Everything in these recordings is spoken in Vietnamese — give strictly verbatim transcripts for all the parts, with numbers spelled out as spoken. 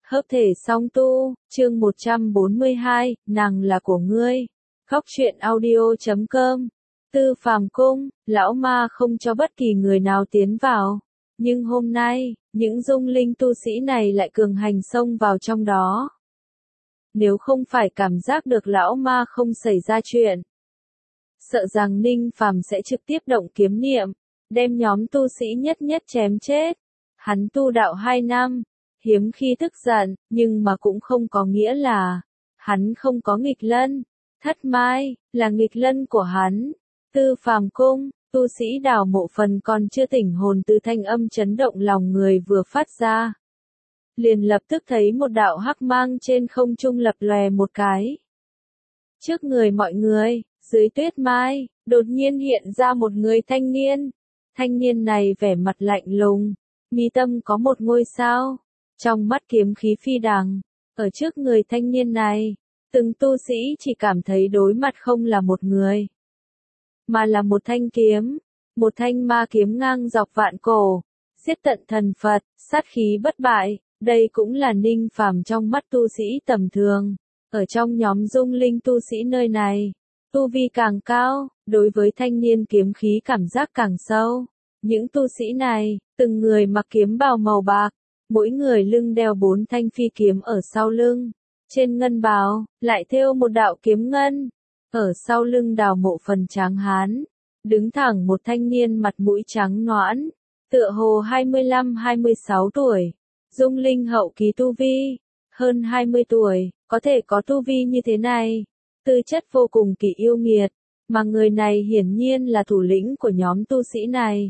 Hợp thể song tu, chương một trăm bốn mươi hai, nàng là của ngươi. Góc truyện audio chấm com. Tư Phàm Cung, lão ma không cho bất kỳ người nào tiến vào. Nhưng hôm nay, những dung linh tu sĩ này lại cường hành xông vào trong đó. Nếu không phải cảm giác được lão ma không xảy ra chuyện, sợ rằng Ninh Phàm sẽ trực tiếp động kiếm niệm, đem nhóm tu sĩ nhất nhất chém chết. Hắn tu đạo hai năm, hiếm khi tức giận, nhưng mà cũng không có nghĩa là hắn không có nghịch lân. Thất mai là nghịch lân của hắn. Tư Phàm Cung, tu sĩ Đào Mộ Phần còn chưa tỉnh hồn từ thanh âm chấn động lòng người vừa phát ra, liền lập tức thấy một đạo hắc mang trên không trung lập lòe một cái. Trước người mọi người, dưới tuyết mai, đột nhiên hiện ra một người thanh niên. Thanh niên này vẻ mặt lạnh lùng, mi tâm có một ngôi sao, trong mắt kiếm khí phi đằng. Ở trước người thanh niên này, từng tu sĩ chỉ cảm thấy đối mặt không là một người, mà là một thanh kiếm, một thanh ma kiếm ngang dọc vạn cổ, giết tận thần Phật, sát khí bất bại. Đây cũng là Ninh Phàm trong mắt tu sĩ tầm thường. Ở trong nhóm dung linh tu sĩ nơi này, tu vi càng cao, đối với thanh niên kiếm khí cảm giác càng sâu. Những tu sĩ này, từng người mặc kiếm bào màu bạc, mỗi người lưng đeo bốn thanh phi kiếm ở sau lưng. Trên ngân bào, lại thêu một đạo kiếm ngân. Ở sau lưng Đào Mộ Phần tráng hán, đứng thẳng một thanh niên mặt mũi trắng nõn, tựa hồ hai mươi lăm hai mươi sáu tuổi, dung linh hậu kỳ tu vi, hơn hai mươi tuổi, có thể có tu vi như thế này, tư chất vô cùng kỳ yêu nghiệt, mà người này hiển nhiên là thủ lĩnh của nhóm tu sĩ này.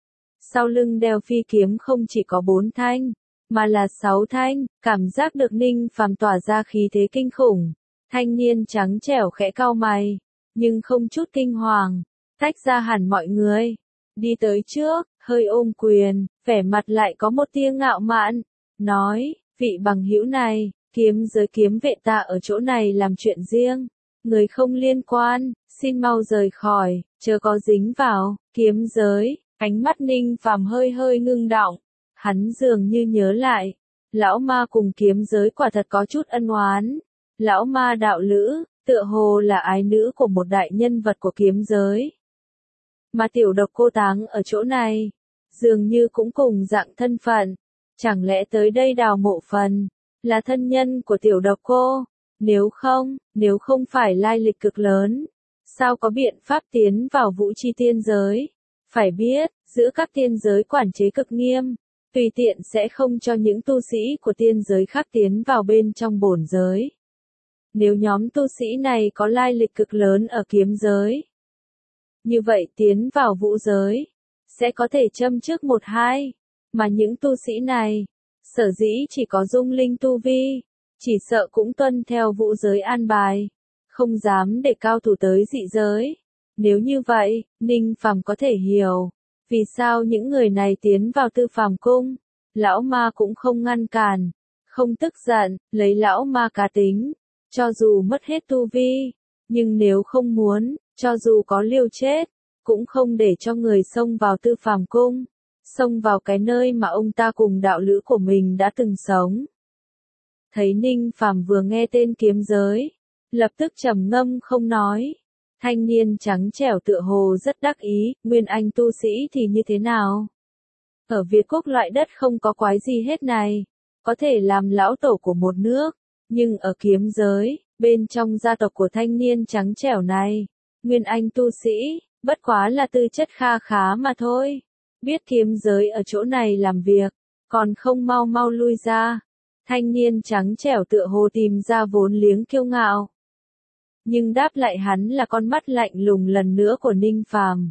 Sau lưng đeo phi kiếm không chỉ có bốn thanh, mà là sáu thanh, cảm giác được Ninh Phàm tỏa ra khí thế kinh khủng. Thanh niên trắng trẻo khẽ cau mày, nhưng không chút kinh hoàng, tách ra hẳn mọi người, đi tới trước, hơi ôm quyền, vẻ mặt lại có một tia ngạo mạn, nói, vị bằng hữu này, kiếm giới kiếm vệ ta ở chỗ này làm chuyện riêng, người không liên quan, xin mau rời khỏi, chớ có dính vào. Kiếm giới, ánh mắt Ninh Phàm hơi hơi ngưng đọng, hắn dường như nhớ lại, lão ma cùng kiếm giới quả thật có chút ân oán. Lão ma đạo lữ, tựa hồ là ái nữ của một đại nhân vật của kiếm giới. Mà tiểu độc cô táng ở chỗ này, dường như cũng cùng dạng thân phận. Chẳng lẽ tới đây Đào Mộ Phần là thân nhân của tiểu độc cô? Nếu không, nếu không phải lai lịch cực lớn, sao có biện pháp tiến vào vũ chi tiên giới? Phải biết, giữa các tiên giới quản chế cực nghiêm, tùy tiện sẽ không cho những tu sĩ của tiên giới khác tiến vào bên trong bổn giới. Nếu nhóm tu sĩ này có lai lịch cực lớn ở kiếm giới, như vậy tiến vào vũ giới, sẽ có thể châm trước một hai, mà những tu sĩ này, sở dĩ chỉ có dung linh tu vi, chỉ sợ cũng tuân theo vũ giới an bài, không dám để cao thủ tới dị giới. Nếu như vậy, Ninh Phàm có thể hiểu, vì sao những người này tiến vào Tư Phàm Cung, lão ma cũng không ngăn cản, không tức giận, lấy lão ma cá tính. Cho dù mất hết tu vi, nhưng nếu không muốn, cho dù có liều chết, cũng không để cho người xông vào Tư Phàm Cung, xông vào cái nơi mà ông ta cùng đạo lữ của mình đã từng sống. Thấy Ninh Phàm vừa nghe tên kiếm giới, lập tức trầm ngâm không nói. Thanh niên trắng trẻo tựa hồ rất đắc ý, nguyên anh tu sĩ thì như thế nào? Ở Việt Quốc loại đất không có quái gì hết này, có thể làm lão tổ của một nước. Nhưng ở kiếm giới, bên trong gia tộc của thanh niên trắng trẻo này, nguyên anh tu sĩ, bất quá là tư chất kha khá mà thôi. Biết kiếm giới ở chỗ này làm việc, còn không mau mau lui ra. Thanh niên trắng trẻo tựa hồ tìm ra vốn liếng kiêu ngạo. Nhưng đáp lại hắn là con mắt lạnh lùng lần nữa của Ninh Phàm.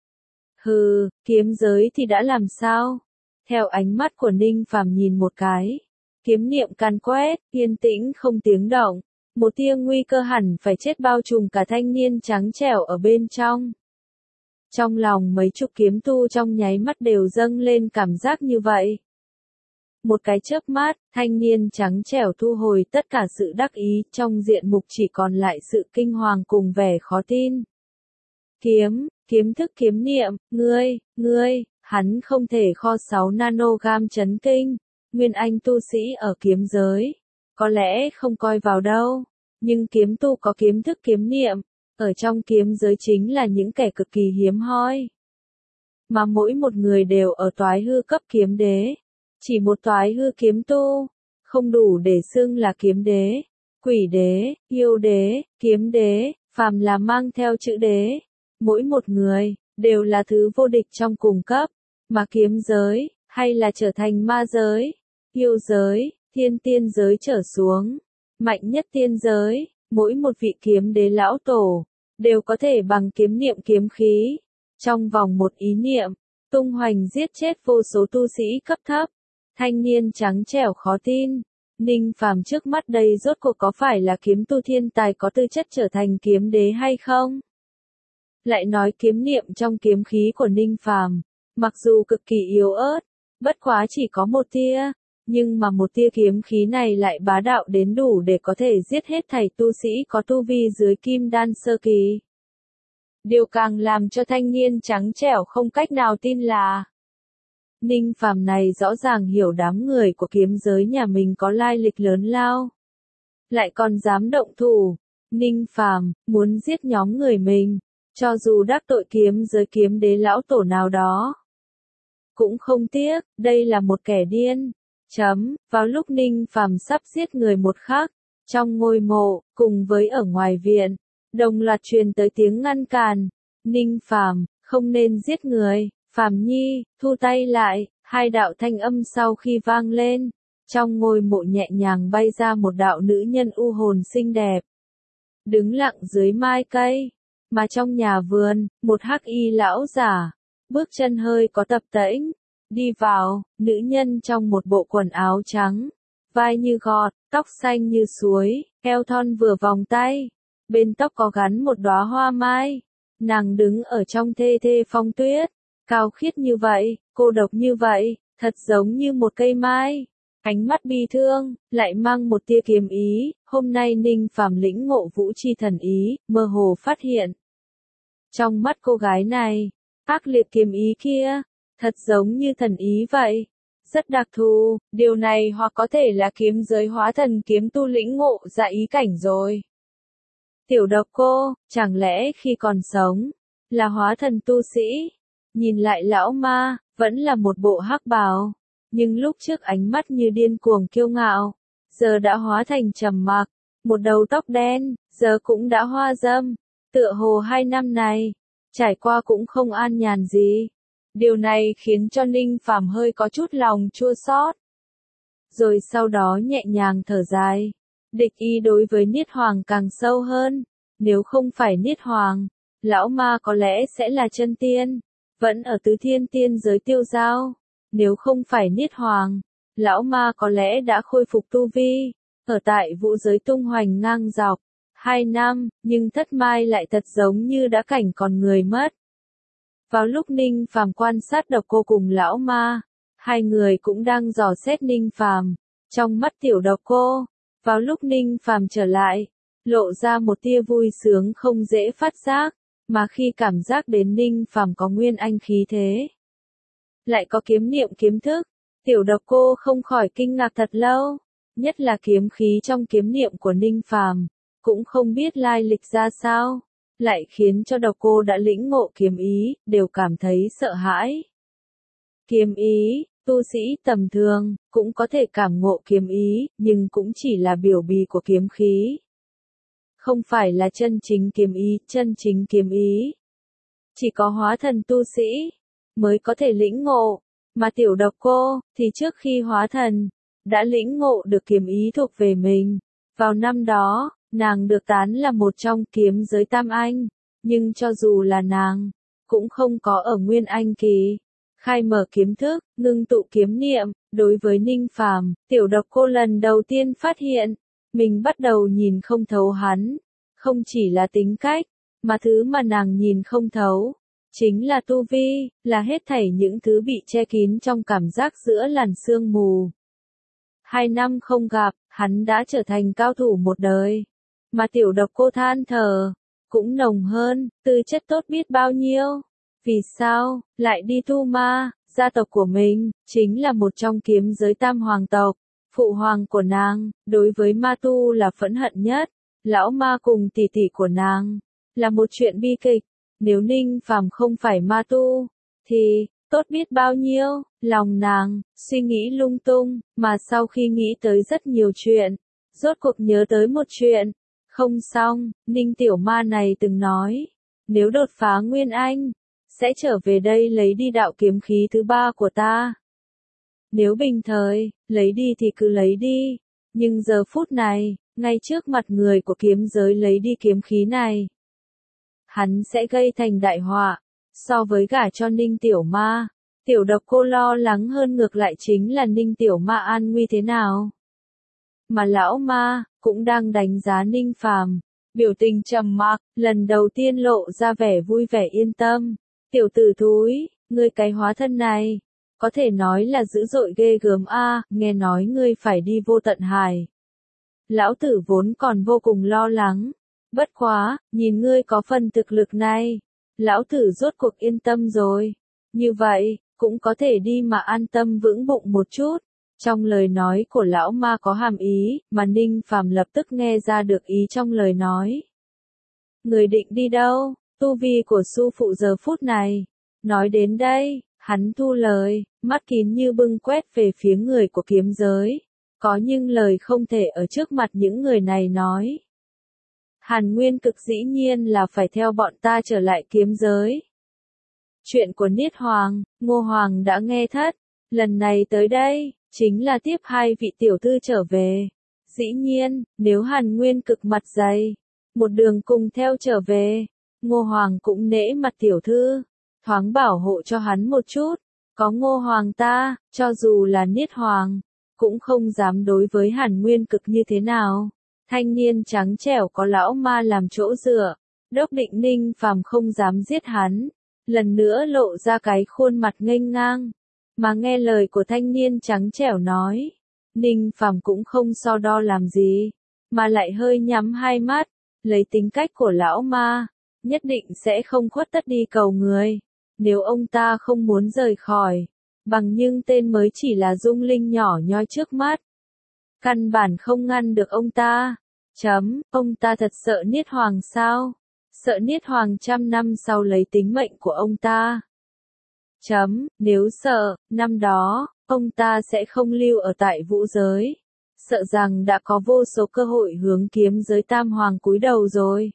Hừ, kiếm giới thì đã làm sao? Theo ánh mắt của Ninh Phàm nhìn một cái. Kiếm niệm can quét, yên tĩnh không tiếng động, một tia nguy cơ hẳn phải chết bao trùm cả thanh niên trắng trẻo ở bên trong. Trong lòng mấy chục kiếm tu trong nháy mắt đều dâng lên cảm giác như vậy. Một cái chớp mắt, thanh niên trắng trẻo thu hồi tất cả sự đắc ý, trong diện mục chỉ còn lại sự kinh hoàng cùng vẻ khó tin. Kiếm, kiếm thức kiếm niệm, ngươi, ngươi, hắn không thể kho sáu nanogam chấn kinh. Nguyên anh tu sĩ ở kiếm giới, có lẽ không coi vào đâu, nhưng kiếm tu có kiếm thức kiếm niệm, ở trong kiếm giới chính là những kẻ cực kỳ hiếm hoi. Mà mỗi một người đều ở toái hư cấp kiếm đế, chỉ một toái hư kiếm tu, không đủ để xưng là kiếm đế, quỷ đế, yêu đế, kiếm đế, phàm là mang theo chữ đế. Mỗi một người, đều là thứ vô địch trong cùng cấp, mà kiếm giới, hay là trở thành ma giới, yêu giới, thiên tiên giới trở xuống, mạnh nhất tiên giới, mỗi một vị kiếm đế lão tổ, đều có thể bằng kiếm niệm kiếm khí, trong vòng một ý niệm, tung hoành giết chết vô số tu sĩ cấp thấp. Thanh niên trắng trẻo khó tin, Ninh Phàm trước mắt đây rốt cuộc có phải là kiếm tu thiên tài có tư chất trở thành kiếm đế hay không? Lại nói kiếm niệm trong kiếm khí của Ninh Phàm, mặc dù cực kỳ yếu ớt, bất quá chỉ có một tia, nhưng mà một tia kiếm khí này lại bá đạo đến đủ để có thể giết hết thảy tu sĩ có tu vi dưới kim đan sơ kỳ. Điều càng làm cho thanh niên trắng trẻo không cách nào tin là Ninh Phàm này rõ ràng hiểu đám người của kiếm giới nhà mình có lai lịch lớn lao, lại còn dám động thủ. Ninh Phàm muốn giết nhóm người mình, cho dù đắc tội kiếm giới kiếm đế lão tổ nào đó, cũng không tiếc. Đây là một kẻ điên. Chấm, vào lúc Ninh Phàm sắp giết người một khắc, trong ngôi mộ, cùng với ở ngoài viện, đồng loạt truyền tới tiếng ngăn cản. Ninh Phàm, không nên giết người. Phàm Nhi, thu tay lại. Hai đạo thanh âm sau khi vang lên, trong ngôi mộ nhẹ nhàng bay ra một đạo nữ nhân u hồn xinh đẹp, đứng lặng dưới mai cây. Mà trong nhà vườn, một hắc y lão giả, bước chân hơi có tập tễnh, đi vào. Nữ nhân trong một bộ quần áo trắng, vai như gọt, tóc xanh như suối, eo thon vừa vòng tay, bên tóc có gắn một đóa hoa mai. Nàng đứng ở trong thê thê phong tuyết, cao khiết như vậy, cô độc như vậy, thật giống như một cây mai. Ánh mắt bi thương, lại mang một tia kiếm ý. Hôm nay Ninh Phàm lĩnh ngộ vũ chi thần ý, mơ hồ phát hiện. Trong mắt cô gái này, ác liệt kiếm ý kia, thật giống như thần ý vậy. Rất đặc thù, điều này hoặc có thể là kiếm giới hóa thần kiếm tu lĩnh ngộ ra ý cảnh rồi. Tiểu độc cô, chẳng lẽ khi còn sống, là hóa thần tu sĩ? Nhìn lại lão ma, vẫn là một bộ hắc bào, nhưng lúc trước ánh mắt như điên cuồng kiêu ngạo, giờ đã hóa thành trầm mặc, một đầu tóc đen, giờ cũng đã hoa râm, tựa hồ hai năm này, trải qua cũng không an nhàn gì. Điều này khiến cho Ninh Phàm hơi có chút lòng chua xót. Rồi sau đó nhẹ nhàng thở dài, địch ý đối với Niết Hoàng càng sâu hơn, nếu không phải Niết Hoàng, lão ma có lẽ sẽ là chân tiên, vẫn ở tứ thiên tiên giới tiêu dao. Nếu không phải Niết Hoàng, lão ma có lẽ đã khôi phục tu vi, ở tại vũ giới tung hoành ngang dọc, hai năm, nhưng thất mai lại thật giống như đã cảnh còn người mất. Vào lúc Ninh Phàm quan sát độc cô cùng lão ma, hai người cũng đang dò xét Ninh Phàm, trong mắt tiểu độc cô, vào lúc Ninh Phàm trở lại, lộ ra một tia vui sướng không dễ phát giác, mà khi cảm giác đến Ninh Phàm có nguyên anh khí thế, lại có kiếm niệm kiếm thức, tiểu độc cô không khỏi kinh ngạc thật lâu, nhất là kiếm khí trong kiếm niệm của Ninh Phàm, cũng không biết lai lịch ra sao, lại khiến cho độc cô đã lĩnh ngộ kiếm ý, đều cảm thấy sợ hãi. Kiếm ý, tu sĩ tầm thường, cũng có thể cảm ngộ kiếm ý, nhưng cũng chỉ là biểu bì của kiếm khí. Không phải là chân chính kiếm ý, chân chính kiếm ý. Chỉ có hóa thần tu sĩ, mới có thể lĩnh ngộ, mà tiểu độc cô, thì trước khi hóa thần, đã lĩnh ngộ được kiếm ý thuộc về mình. Vào năm đó, nàng được tán là một trong kiếm giới tam anh, nhưng cho dù là nàng, cũng không có ở nguyên anh kỳ. Khai mở kiếm thức, ngưng tụ kiếm niệm, đối với Ninh Phàm, tiểu độc cô lần đầu tiên phát hiện, mình bắt đầu nhìn không thấu hắn, không chỉ là tính cách, mà thứ mà nàng nhìn không thấu, chính là tu vi, là hết thảy những thứ bị che kín trong cảm giác giữa làn sương mù. Hai năm không gặp, hắn đã trở thành cao thủ một đời, mà tiểu độc cô than thở, cũng nồng hơn, tư chất tốt biết bao nhiêu. Vì sao, lại đi tu ma, Gia tộc của mình, chính là một trong kiếm giới tam hoàng tộc. Phụ hoàng của nàng, đối với ma tu là phẫn hận nhất. Lão ma cùng tỷ tỷ của nàng, là một chuyện bi kịch. Nếu Ninh Phàm không phải ma tu, thì, tốt biết bao nhiêu. Lòng nàng, suy nghĩ lung tung, mà sau khi nghĩ tới rất nhiều chuyện, rốt cuộc nhớ tới một chuyện. Không xong, Ninh tiểu ma này từng nói, nếu đột phá Nguyên Anh, sẽ trở về đây lấy đi đạo kiếm khí thứ ba của ta. Nếu bình thời, lấy đi thì cứ lấy đi, nhưng giờ phút này, ngay trước mặt người của kiếm giới lấy đi kiếm khí này, hắn sẽ gây thành đại họa. So với gả cho Ninh tiểu ma, tiểu độc cô lo lắng hơn ngược lại chính là Ninh tiểu ma an nguy thế nào. Mà lão ma, cũng đang đánh giá Ninh Phàm, biểu tình trầm mặc, lần đầu tiên lộ ra vẻ vui vẻ yên tâm. Tiểu tử thúi, ngươi cái hóa thân này, có thể nói là dữ dội ghê gớm a, nghe nói ngươi phải đi vô tận hải. Lão tử vốn còn vô cùng lo lắng, bất quá, nhìn ngươi có phần thực lực này, lão tử rốt cuộc yên tâm rồi. Như vậy, cũng có thể đi mà an tâm vững bụng một chút. Trong lời nói của lão ma có hàm ý, mà Ninh Phàm lập tức nghe ra được ý trong lời nói. Người định đi đâu? Tu vi của sư phụ giờ phút này. Nói đến đây, hắn thu lời, mắt kín như bưng quét về phía người của kiếm giới. Có nhưng lời không thể ở trước mặt những người này nói. Hàn Nguyên Cực dĩ nhiên là phải theo bọn ta trở lại kiếm giới. Chuyện của Niết Hoàng, Ngô Hoàng đã nghe thất. Lần này tới đây, chính là tiếp hai vị tiểu thư trở về. Dĩ nhiên, nếu Hàn Nguyên Cực mặt dày, một đường cùng theo trở về, Ngô Hoàng cũng nể mặt tiểu thư, thoáng bảo hộ cho hắn một chút. Có Ngô Hoàng ta, cho dù là Niết Hoàng, cũng không dám đối với Hàn Nguyên Cực như thế nào. Thanh niên trắng trẻo có lão ma làm chỗ dựa, Đốc Định Ninh Phàm không dám giết hắn, lần nữa lộ ra cái khuôn mặt nghênh ngang. Mà nghe lời của thanh niên trắng trẻo nói, Ninh Phàm cũng không so đo làm gì, mà lại hơi nhắm hai mắt, lấy tính cách của lão ma, nhất định sẽ không khuất tất đi cầu người. Nếu ông ta không muốn rời khỏi, bằng nhưng tên mới chỉ là dung linh nhỏ nhoi trước mắt, căn bản không ngăn được ông ta. Chấm, ông ta thật sợ Niết Hoàng sao? Sợ Niết Hoàng trăm năm sau lấy tính mệnh của ông ta. Chấm, nếu sợ, năm đó, ông ta sẽ không lưu ở tại vũ giới. Sợ rằng đã có vô số cơ hội hướng kiếm giới tam hoàng cúi đầu rồi.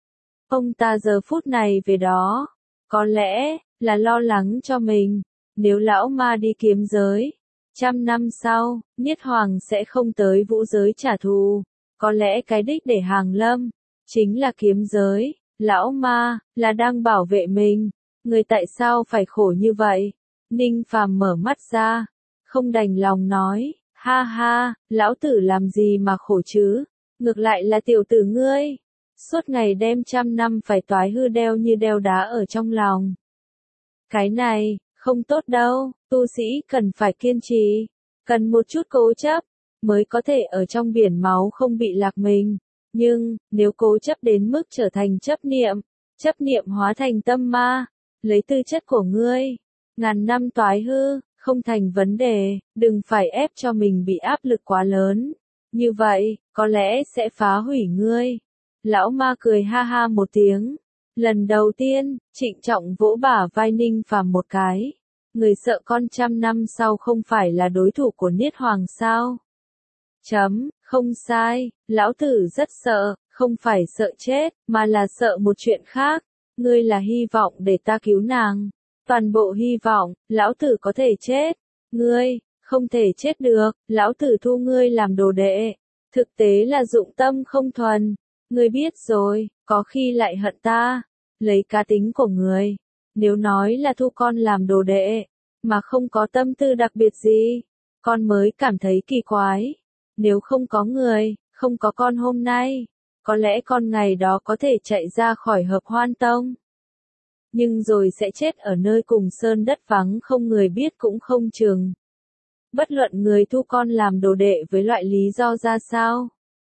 Ông ta giờ phút này về đó, có lẽ, là lo lắng cho mình. Nếu lão ma đi kiếm giới, trăm năm sau, Niết Hoàng sẽ không tới vũ giới trả thù. Có lẽ cái đích để hàng lâm, chính là kiếm giới. Lão ma, là đang bảo vệ mình. Người tại sao phải khổ như vậy? Ninh Phàm mở mắt ra, không đành lòng nói, ha ha, lão tử làm gì mà khổ chứ? Ngược lại là tiểu tử ngươi, suốt ngày đem trăm năm phải toái hư đeo như đeo đá ở trong lòng. Cái này, không tốt đâu, tu sĩ cần phải kiên trì, cần một chút cố chấp, mới có thể ở trong biển máu không bị lạc mình. Nhưng, nếu cố chấp đến mức trở thành chấp niệm, chấp niệm hóa thành tâm ma, lấy tư chất của ngươi, ngàn năm toái hư, không thành vấn đề, đừng phải ép cho mình bị áp lực quá lớn. Như vậy, có lẽ sẽ phá hủy ngươi. Lão ma cười ha ha một tiếng. Lần đầu tiên, trịnh trọng vỗ bả vai Ninh Phàm một cái. Người sợ con trăm năm sau không phải là đối thủ của Niết Hoàng sao? Chấm, không sai, lão tử rất sợ, không phải sợ chết, mà là sợ một chuyện khác. Ngươi là hy vọng để ta cứu nàng. Toàn bộ hy vọng, lão tử có thể chết. Ngươi, không thể chết được, lão tử thu ngươi làm đồ đệ. Thực tế là dụng tâm không thuần. Ngươi biết rồi, có khi lại hận ta. Lấy cá tính của ngươi, nếu nói là thu con làm đồ đệ, mà không có tâm tư đặc biệt gì, con mới cảm thấy kỳ quái. Nếu không có người, không có con hôm nay, có lẽ con ngày đó có thể chạy ra khỏi Hợp Hoan Tông. Nhưng rồi sẽ chết ở nơi cùng sơn đất vắng không người biết cũng không chừng. Bất luận người thu con làm đồ đệ với loại lý do ra sao.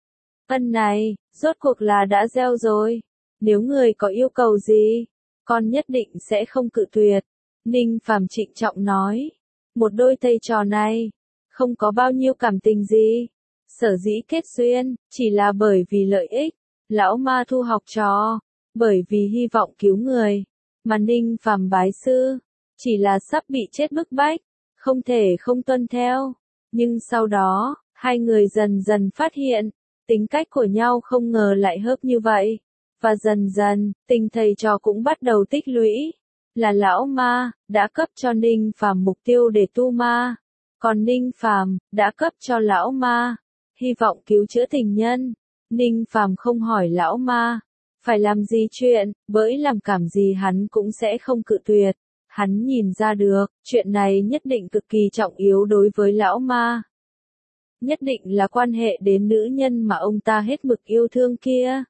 Ân này, rốt cuộc là đã gieo rồi. Nếu người có yêu cầu gì, con nhất định sẽ không cự tuyệt. Ninh Phàm trịnh trọng nói, một đôi thầy trò này, không có bao nhiêu cảm tình gì. Sở dĩ kết duyên, chỉ là bởi vì lợi ích. Lão ma thu học trò, bởi vì hy vọng cứu người. Mà Ninh Phàm bái sư, chỉ là sắp bị chết bức bách, không thể không tuân theo. Nhưng sau đó, hai người dần dần phát hiện, tính cách của nhau không ngờ lại hợp như vậy. Và dần dần, tình thầy trò cũng bắt đầu tích lũy. Là lão ma, đã cấp cho Ninh Phàm mục tiêu để tu ma. Còn Ninh Phàm đã cấp cho lão ma hy vọng cứu chữa tình nhân. Ninh Phàm không hỏi lão ma phải làm gì chuyện, bởi làm cảm gì hắn cũng sẽ không cự tuyệt. Hắn nhìn ra được, chuyện này nhất định cực kỳ trọng yếu đối với lão ma. Nhất định là quan hệ đến nữ nhân mà ông ta hết mực yêu thương kia.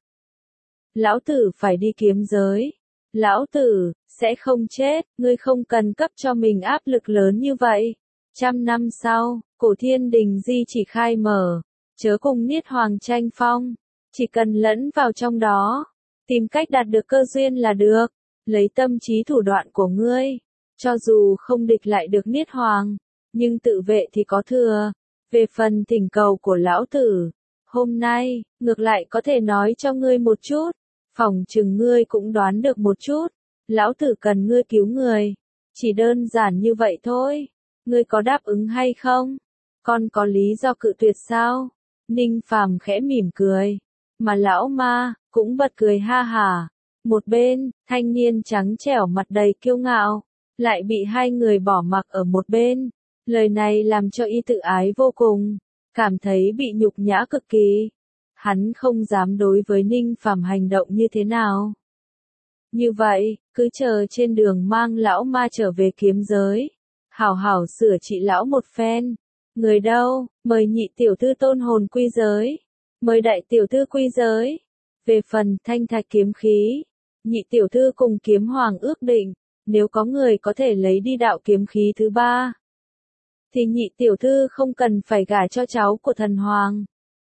Lão tử phải đi kiếm giới. Lão tử sẽ không chết, ngươi không cần cấp cho mình áp lực lớn như vậy. Trăm năm sau, cổ thiên đình di chỉ khai mở, chớ cùng Niết Hoàng tranh phong, chỉ cần lẫn vào trong đó, tìm cách đạt được cơ duyên là được, lấy tâm trí thủ đoạn của ngươi, cho dù không địch lại được Niết Hoàng, nhưng tự vệ thì có thừa. Về phần thỉnh cầu của lão tử, hôm nay, ngược lại có thể nói cho ngươi một chút, phỏng chừng ngươi cũng đoán được một chút, lão tử cần ngươi cứu người, chỉ đơn giản như vậy thôi. Ngươi có đáp ứng hay không? Con có lý do cự tuyệt sao? Ninh Phàm khẽ mỉm cười, mà lão ma cũng bật cười ha hả. Một bên, thanh niên trắng trẻo mặt đầy kiêu ngạo, lại bị hai người bỏ mặc ở một bên. Lời này làm cho y tự ái vô cùng, cảm thấy bị nhục nhã cực kỳ. Hắn không dám đối với Ninh Phàm hành động như thế nào. Như vậy, cứ chờ trên đường mang lão ma trở về kiếm giới. Hảo hảo sửa trị lão một phen. Người đâu, mời nhị tiểu thư tôn hồn quy giới. Mời đại tiểu thư quy giới. Về phần thanh thạch kiếm khí, nhị tiểu thư cùng kiếm hoàng ước định, nếu có người có thể lấy đi đạo kiếm khí thứ ba, thì nhị tiểu thư không cần phải gả cho cháu của thần hoàng,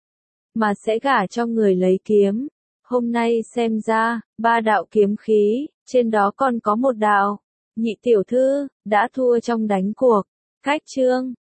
mà sẽ gả cho người lấy kiếm. Hôm nay xem ra, ba đạo kiếm khí, trên đó còn có một đạo. Nhị tiểu thư, đã thua trong đánh cuộc. Khách chương.